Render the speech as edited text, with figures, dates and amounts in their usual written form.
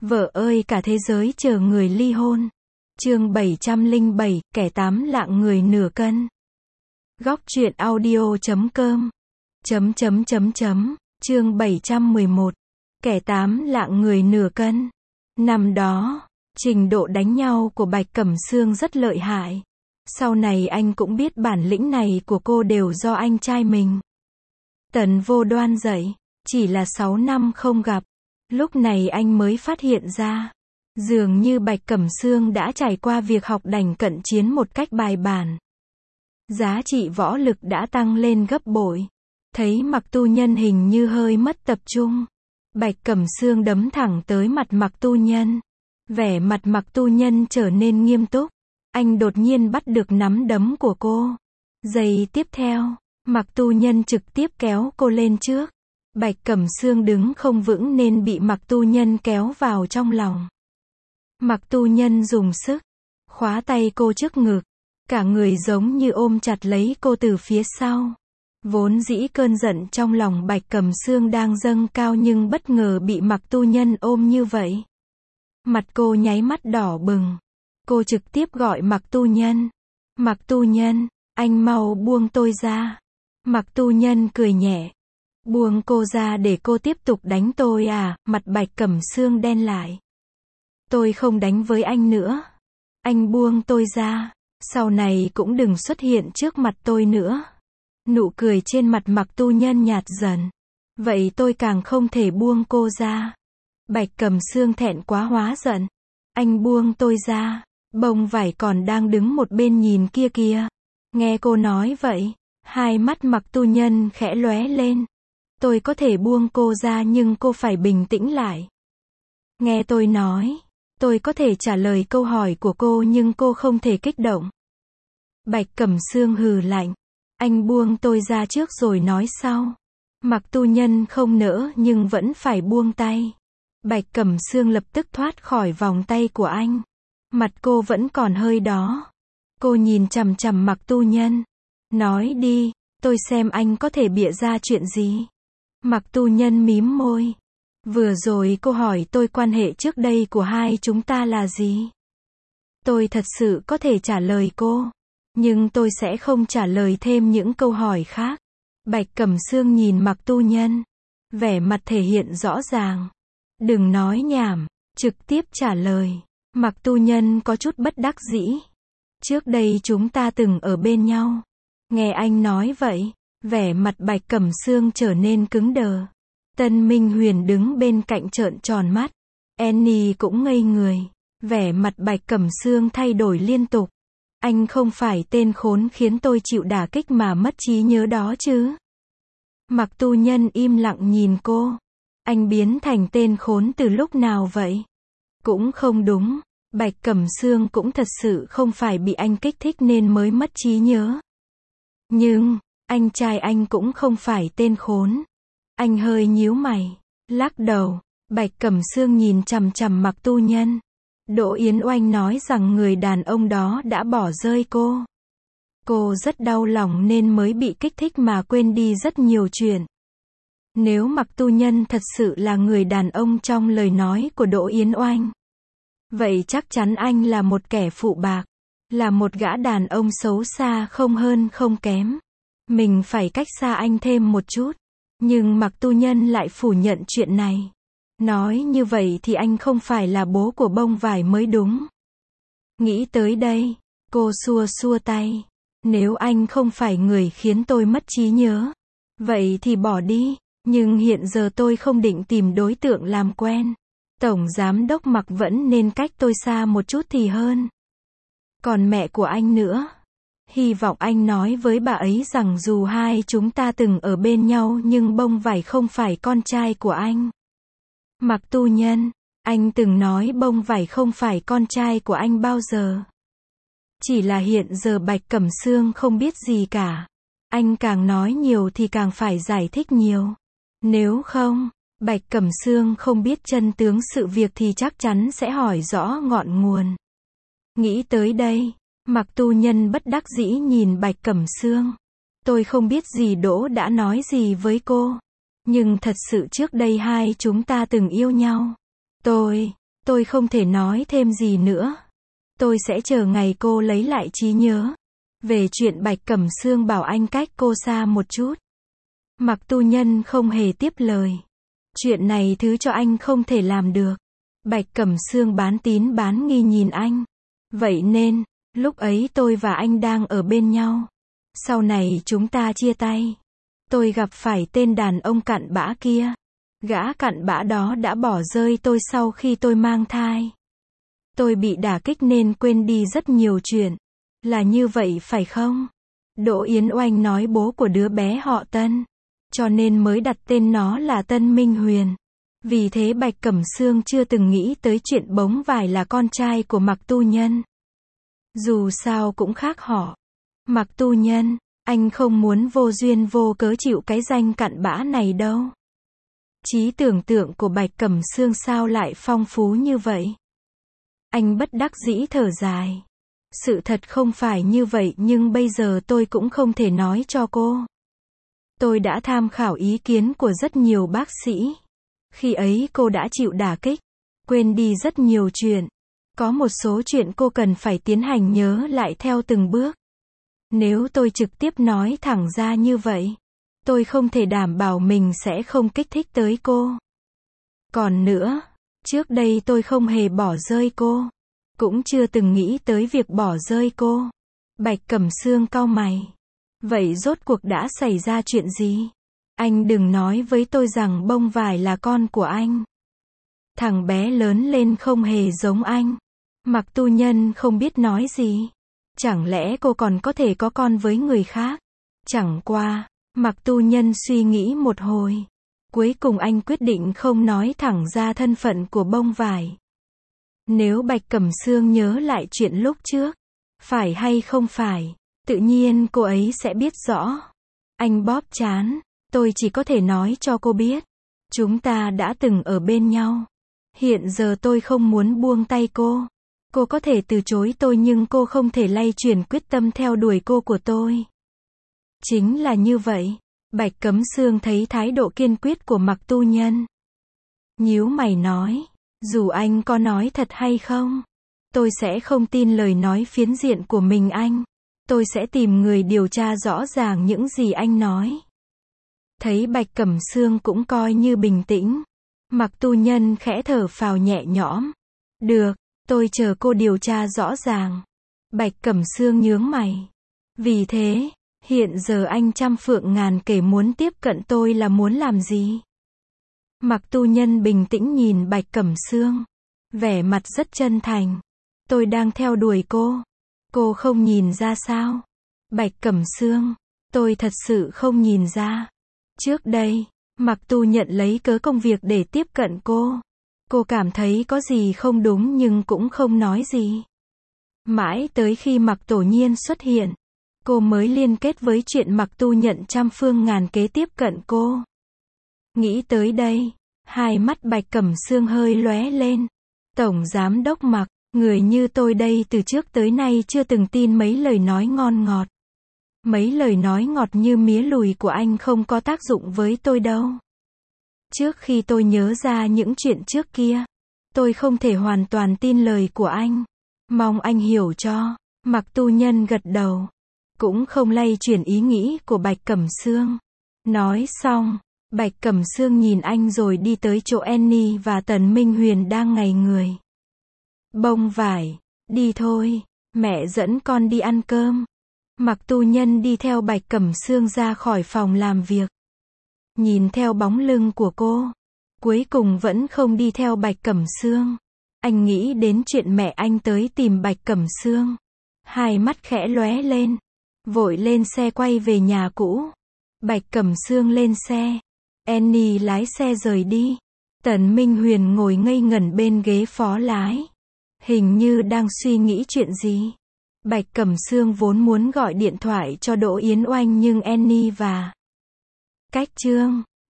Vợ ơi cả thế giới chờ người ly hôn. Chương 707, kẻ tám lạng người nửa cân. Góc truyện audio.com. Chương 711. Kẻ tám lạng người nửa cân. Năm đó, trình độ đánh nhau của Bạch Cẩm Sương rất lợi hại. Sau này anh cũng biết bản lĩnh này của cô đều do anh trai mình, Tần Vô Đoan dạy. Chỉ là 6 năm không gặp, lúc này anh mới phát hiện ra, dường như Bạch Cẩm Sương đã trải qua việc học đành cận chiến một cách bài bản. Giá trị võ lực đã tăng lên gấp bội. Thấy Mặc Tu Nhân hình như hơi mất tập trung, Bạch Cẩm Sương đấm thẳng tới mặt Mặc Tu Nhân. Vẻ mặt Mặc Tu Nhân trở nên nghiêm túc. Anh đột nhiên bắt được nắm đấm của cô. Giây tiếp theo, Mặc Tu Nhân trực tiếp kéo cô lên trước. Bạch Cẩm Sương đứng không vững nên bị Mặc Tu Nhân kéo vào trong lòng. Mặc Tu Nhân dùng sức khóa tay cô trước ngực, cả người giống như ôm chặt lấy cô từ phía sau. Vốn dĩ cơn giận trong lòng Bạch Cẩm Sương đang dâng cao nhưng bất ngờ bị Mặc Tu Nhân ôm như vậy. Mặt cô nháy mắt đỏ bừng. Cô trực tiếp gọi Mặc Tu Nhân. Mặc Tu Nhân, anh mau buông tôi ra. Mặc Tu Nhân cười nhẹ. Buông cô ra để cô tiếp tục đánh tôi à? Mặt Bạch Cẩm Sương đen lại. Tôi không đánh với anh nữa. Anh buông tôi ra. Sau này cũng đừng xuất hiện trước mặt tôi nữa. Nụ cười trên mặt Mặc Tu Nhân nhạt dần. Vậy tôi càng không thể buông cô ra. Bạch Cẩm Sương thẹn quá hóa giận. Anh buông tôi ra. Bông vải còn đang đứng một bên nhìn kia kìa. Nghe cô nói vậy, hai mắt Mặc Tu Nhân khẽ lóe lên. Tôi có thể buông cô ra nhưng cô phải bình tĩnh lại. Nghe tôi nói, tôi có thể trả lời câu hỏi của cô nhưng cô không thể kích động. Bạch Cẩm Sương hừ lạnh. Anh buông tôi ra trước rồi nói sau. Mặc Tu Nhân không nỡ nhưng vẫn phải buông tay. Bạch Cẩm Sương lập tức thoát khỏi vòng tay của anh. Mặt cô vẫn còn hơi đỏ. Cô nhìn chằm chằm Mặc Tu Nhân. Nói đi, tôi xem anh có thể bịa ra chuyện gì. Mặc Tu Nhân mím môi. Vừa rồi cô hỏi tôi quan hệ trước đây của hai chúng ta là gì. Tôi thật sự có thể trả lời cô. Nhưng tôi sẽ không trả lời thêm những câu hỏi khác. Bạch Cẩm Sương nhìn Mặc Tu Nhân. Vẻ mặt thể hiện rõ ràng. Đừng nói nhảm, trực tiếp trả lời. Mặc Tu Nhân có chút bất đắc dĩ. Trước đây chúng ta từng ở bên nhau. Nghe anh nói vậy, vẻ mặt Bạch Cẩm Sương trở nên cứng đờ. Tân Minh Huyền đứng bên cạnh trợn tròn mắt. Annie cũng ngây người. Vẻ mặt Bạch Cẩm Sương thay đổi liên tục. Anh không phải tên khốn khiến tôi chịu đả kích mà mất trí nhớ đó chứ? Mặc Tu Nhân im lặng nhìn cô. Anh biến thành tên khốn từ lúc nào vậy? Cũng không đúng. Bạch Cẩm Sương cũng thật sự không phải bị anh kích thích nên mới mất trí nhớ. Nhưng, anh trai anh cũng không phải tên khốn. Anh hơi nhíu mày, lắc đầu. Bạch Cẩm Sương nhìn chằm chằm Mặc Tu Nhân. Đỗ Yến Oanh nói rằng người đàn ông đó đã bỏ rơi cô. Cô rất đau lòng nên mới bị kích thích mà quên đi rất nhiều chuyện. Nếu Mặc Tu Nhân thật sự là người đàn ông trong lời nói của Đỗ Yến Oanh, vậy chắc chắn anh là một kẻ phụ bạc. Là một gã đàn ông xấu xa không hơn không kém. Mình phải cách xa anh thêm một chút. Nhưng Mặc Tu Nhân lại phủ nhận chuyện này. Nói như vậy thì anh không phải là bố của bông vải mới đúng. Nghĩ tới đây, cô xua xua tay. Nếu anh không phải người khiến tôi mất trí nhớ, vậy thì bỏ đi. Nhưng hiện giờ tôi không định tìm đối tượng làm quen. Tổng giám đốc Mặc vẫn nên cách tôi xa một chút thì hơn. Còn mẹ của anh nữa. Hy vọng anh nói với bà ấy rằng dù hai chúng ta từng ở bên nhau nhưng bông vải không phải con trai của anh. Mặc Tu Nhân, anh từng nói bông vải không phải con trai của anh bao giờ. Chỉ là hiện giờ Bạch Cẩm Sương không biết gì cả. Anh càng nói nhiều thì càng phải giải thích nhiều. Nếu không, Bạch Cẩm Sương không biết chân tướng sự việc thì chắc chắn sẽ hỏi rõ ngọn nguồn. Nghĩ tới đây, Mặc Tu Nhân bất đắc dĩ nhìn Bạch Cẩm Sương. Tôi không biết gì Đỗ đã nói gì với cô. Nhưng thật sự trước đây hai chúng ta từng yêu nhau. Tôi không thể nói thêm gì nữa. Tôi sẽ chờ ngày cô lấy lại trí nhớ. Về chuyện Bạch Cẩm Sương bảo anh cách cô xa một chút. Mạc Tu Nhân không hề tiếp lời. Chuyện này thứ cho anh không thể làm được. Bạch Cẩm Sương bán tín bán nghi nhìn anh. Vậy nên, lúc ấy tôi và anh đang ở bên nhau. Sau này chúng ta chia tay. Tôi gặp phải tên đàn ông cặn bã kia. Gã cặn bã đó đã bỏ rơi tôi sau khi tôi mang thai. Tôi bị đả kích nên quên đi rất nhiều chuyện. Là như vậy phải không? Đỗ Yến Oanh nói bố của đứa bé họ Tân. Cho nên mới đặt tên nó là Tân Minh Huyền. Vì thế Bạch Cẩm Sương chưa từng nghĩ tới chuyện Bống Vải là con trai của Mạc Tu Nhân. Dù sao cũng khác họ. Mạc Tu Nhân, anh không muốn vô duyên vô cớ chịu cái danh cặn bã này đâu. Trí tưởng tượng của Bạch Cẩm Sương sao lại phong phú như vậy? Anh bất đắc dĩ thở dài. Sự thật không phải như vậy nhưng bây giờ tôi cũng không thể nói cho cô. Tôi đã tham khảo ý kiến của rất nhiều bác sĩ. Khi ấy cô đã chịu đả kích, quên đi rất nhiều chuyện. Có một số chuyện cô cần phải tiến hành nhớ lại theo từng bước. Nếu tôi trực tiếp nói thẳng ra như vậy, tôi không thể đảm bảo mình sẽ không kích thích tới cô. Còn nữa, trước đây tôi không hề bỏ rơi cô. Cũng chưa từng nghĩ tới việc bỏ rơi cô. Bạch Cẩm Sương cau mày. Vậy rốt cuộc đã xảy ra chuyện gì? Anh đừng nói với tôi rằng Bông Vải là con của anh. Thằng bé lớn lên không hề giống anh. Mạc Tu Nhân không biết nói gì. Chẳng lẽ cô còn có thể có con với người khác? Chẳng qua, Mạc Tu Nhân suy nghĩ một hồi. Cuối cùng anh quyết định không nói thẳng ra thân phận của Bông Vải. Nếu Bạch Cẩm Sương nhớ lại chuyện lúc trước, phải hay không phải, tự nhiên cô ấy sẽ biết rõ. Anh bóp trán, tôi chỉ có thể nói cho cô biết. Chúng ta đã từng ở bên nhau. Hiện giờ tôi không muốn buông tay cô. Cô có thể từ chối tôi nhưng cô không thể lay chuyển quyết tâm theo đuổi cô của tôi. Chính là như vậy. Bạch Cẩm Sương thấy thái độ kiên quyết của Mạc Tu Nhân. Nhíu mày nói, dù anh có nói thật hay không, tôi sẽ không tin lời nói phiến diện của mình anh. Tôi sẽ tìm người điều tra rõ ràng những gì anh nói. Thấy Bạch Cẩm Sương cũng coi như bình tĩnh. Mạc Tu Nhân khẽ thở phào nhẹ nhõm. Được, tôi chờ cô điều tra rõ ràng. Bạch Cẩm Sương nhướng mày. Vì thế, hiện giờ anh trăm phượng ngàn kể muốn tiếp cận tôi là muốn làm gì? Mạc Tu Nhân bình tĩnh nhìn Bạch Cẩm Sương. Vẻ mặt rất chân thành. Tôi đang theo đuổi cô. Cô không nhìn ra sao? Bạch Cẩm Sương. Tôi thật sự không nhìn ra. Trước đây, Mạc Tu nhận lấy cớ công việc để tiếp cận cô. Cô cảm thấy có gì không đúng nhưng cũng không nói gì. Mãi tới khi Mạc Tổ Nhiên xuất hiện, cô mới liên kết với chuyện Mạc Tu nhận trăm phương ngàn kế tiếp cận cô. Nghĩ tới đây, hai mắt Bạch Cẩm Sương hơi lóe lên. Tổng Giám đốc Mạc, người như tôi đây từ trước tới nay chưa từng tin mấy lời nói ngon ngọt. Mấy lời nói ngọt như mía lùi của anh không có tác dụng với tôi đâu. Trước khi tôi nhớ ra những chuyện trước kia, tôi không thể hoàn toàn tin lời của anh. Mong anh hiểu cho. Mạc Tu Nhân gật đầu. Cũng không lay chuyển ý nghĩ của Bạch Cẩm Sương. Nói xong, Bạch Cẩm Sương nhìn anh rồi đi tới chỗ Annie và Tần Minh Huyền đang ngây người. Bông Vải, đi thôi, mẹ dẫn con đi ăn cơm. Mạc Tu Nhân đi theo Bạch Cẩm Sương ra khỏi phòng làm việc. Nhìn theo bóng lưng của cô, cuối cùng vẫn không đi theo Bạch Cẩm Sương. Anh nghĩ đến chuyện mẹ anh tới tìm Bạch Cẩm Sương. Hai mắt khẽ lóe lên, vội lên xe quay về nhà cũ. Bạch Cẩm Sương lên xe, Annie lái xe rời đi. Tần Minh Huyền ngồi ngây ngẩn bên ghế phó lái, hình như đang suy nghĩ chuyện gì. Bạch Cẩm Sương vốn muốn gọi điện thoại cho Đỗ Yến Oanh nhưng Annie và Cách Trương